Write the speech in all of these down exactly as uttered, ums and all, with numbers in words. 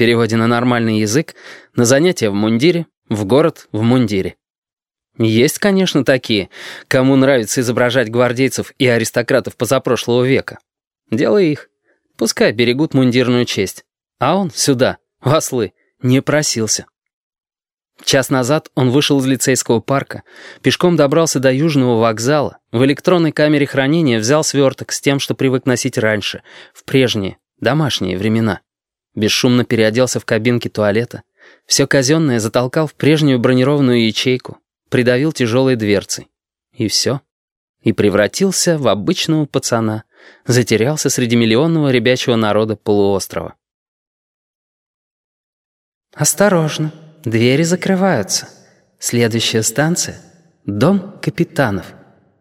переводе на нормальный язык, на занятия в мундире, в город в мундире. Есть, конечно, такие, кому нравится изображать гвардейцев и аристократов позапрошлого века. Дело их. Пускай берегут мундирную честь. А он сюда, в ослы, не просился. Час назад он вышел из лицейского парка, пешком добрался до Южного вокзала, в электронной камере хранения взял сверток с тем, что привык носить раньше, в прежние, домашние времена. Бесшумно переоделся в кабинке туалета, все казенное затолкал в прежнюю бронированную ячейку, придавил тяжелой дверцей. И все. И превратился в обычного пацана, затерялся среди миллионного ребячего народа полуострова. «Осторожно, двери закрываются. Следующая станция — дом капитанов».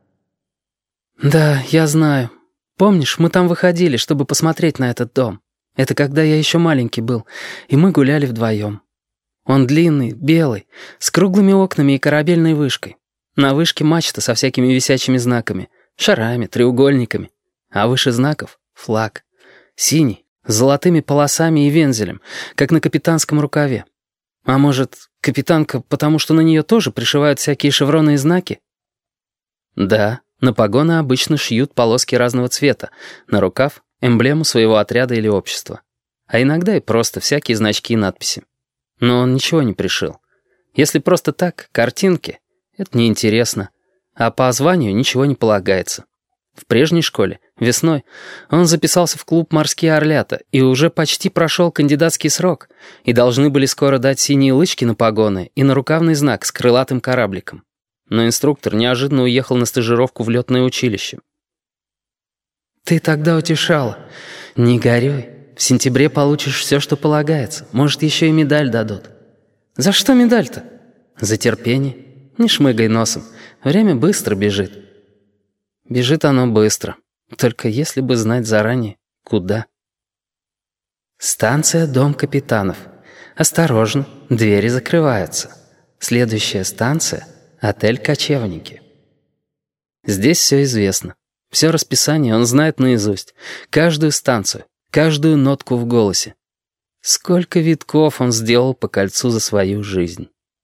«Да, я знаю. Помнишь, мы там выходили, чтобы посмотреть на этот дом? Это когда я еще маленький был, и мы гуляли вдвоем. Он длинный, белый, с круглыми окнами и корабельной вышкой. На вышке мачта со всякими висячими знаками, шарами, треугольниками. А выше знаков — флаг. Синий, с золотыми полосами и вензелем, как на капитанском рукаве. А может, капитанка, потому что на нее тоже пришивают всякие шевроны и знаки? Да, на погоны обычно шьют полоски разного цвета, на рукав — эмблему своего отряда или общества. А иногда и просто всякие значки и надписи. Но он ничего не пришил. Если просто так, картинки, это неинтересно. А по званию ничего не полагается. В прежней школе, весной, он записался в клуб «Морские орлята» и уже почти прошел кандидатский срок, и должны были скоро дать синие лычки на погоны и нарукавный знак с крылатым корабликом. Но инструктор неожиданно уехал на стажировку в летное училище. «Ты тогда утешала. Не горюй. В сентябре получишь все, что полагается. Может, еще и медаль дадут». «За что медаль-то?» «За терпение. Не шмыгай носом. Время быстро бежит». Бежит оно быстро. Только если бы знать заранее, куда. «Станция «Дом капитанов». Осторожно, двери закрываются. Следующая станция — отель «Кочевники». Здесь все известно. Все расписание он знает наизусть. Каждую станцию, каждую нотку в голосе. Сколько витков он сделал по кольцу за свою жизнь.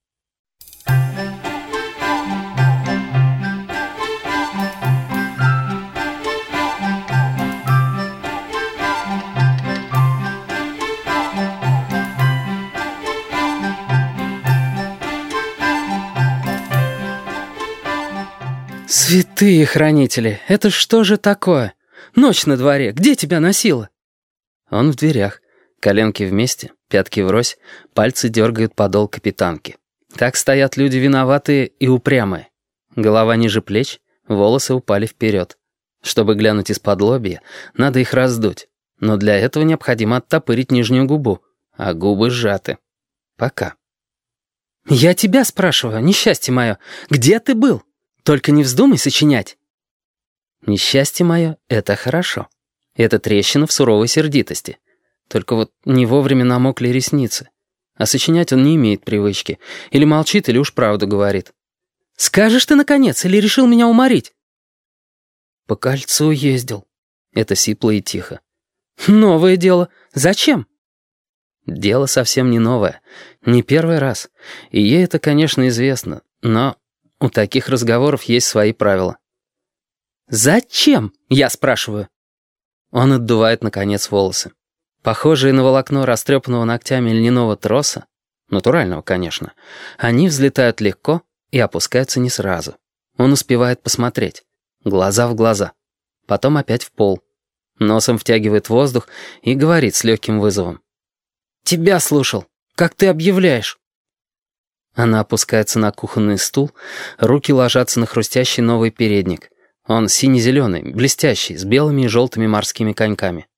«Святые хранители, это что же такое? Ночь на дворе, где тебя носило?» Он в дверях, коленки вместе, пятки врозь, пальцы дергают подол капитанки. Так стоят люди виноватые и упрямые. Голова ниже плеч, волосы упали вперед. Чтобы глянуть из-под лобья, надо их раздуть. Но для этого необходимо оттопырить нижнюю губу, а губы сжаты. Пока. «Я тебя спрашиваю, несчастье мое, где ты был? Только не вздумай сочинять». Несчастье мое — это хорошо. Это трещина в суровой сердитости. Только вот не вовремя намокли ресницы. А сочинять он не имеет привычки. Или молчит, или уж правду говорит. «Скажешь ты, наконец, или решил меня уморить?» «По кольцу ездил». Это сипло и тихо. «Новое дело. Зачем?» Дело совсем не новое. Не первый раз. И ей это, конечно, известно. Но у таких разговоров есть свои правила. «Зачем?» — я спрашиваю. Он отдувает, наконец, волосы. Похожие на волокно растрепанного ногтями льняного троса, натурального, конечно, они взлетают легко и опускаются не сразу. Он успевает посмотреть. Глаза в глаза. Потом опять в пол. Носом втягивает воздух и говорит с легким вызовом. «Тебя слушал. Как ты объявляешь?» Она опускается на кухонный стул, руки ложатся на хрустящий новый передник. Он сине-зеленый, блестящий, с белыми и желтыми морскими коньками.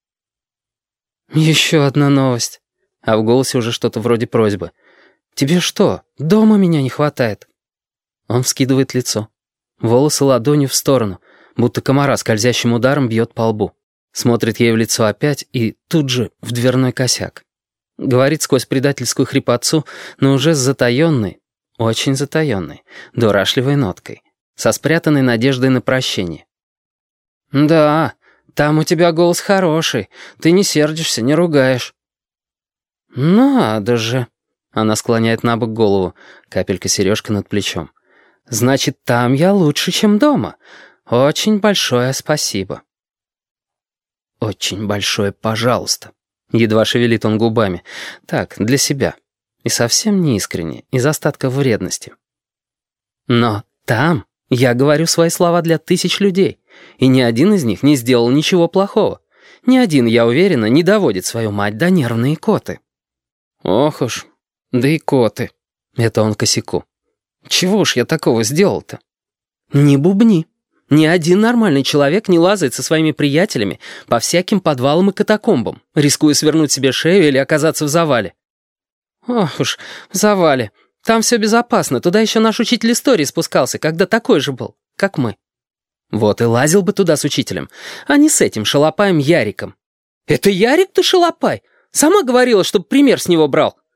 «Еще одна новость». А в голосе уже что-то вроде просьбы. «Тебе что, дома меня не хватает?» Он вскидывает лицо. Волосы ладонью в сторону, будто комара скользящим ударом бьет по лбу. Смотрит ей в лицо опять и тут же в дверной косяк. Говорит сквозь предательскую хрипотцу, но уже с затаенной, очень затаенной, дурашливой ноткой, со спрятанной надеждой на прощение. «Да, там у тебя голос хороший, ты не сердишься, не ругаешь». «Надо же!» Она склоняет на бок голову, капелька сережка над плечом. «Значит, там я лучше, чем дома. Очень большое спасибо». «Очень большое пожалуйста». Едва шевелит он губами. Так, для себя. И совсем не искренне, из остатков вредности. «Но там я говорю свои слова для тысяч людей, и ни один из них не сделал ничего плохого. Ни один, я уверена, не доводит свою мать до нервной икоты». «Ох уж, да икоты». Это он косяку. «Чего уж я такого сделал-то?» «Не бубни. Ни один нормальный человек не лазает со своими приятелями по всяким подвалам и катакомбам, рискуя свернуть себе шею или оказаться в завале». «Ох уж, в завале. Там все безопасно. Туда еще наш учитель истории спускался, когда такой же был, как мы». «Вот и лазил бы туда с учителем, а не с этим шалопаем Яриком». «Это Ярик-то шалопай? Сама говорила, чтобы пример с него брал».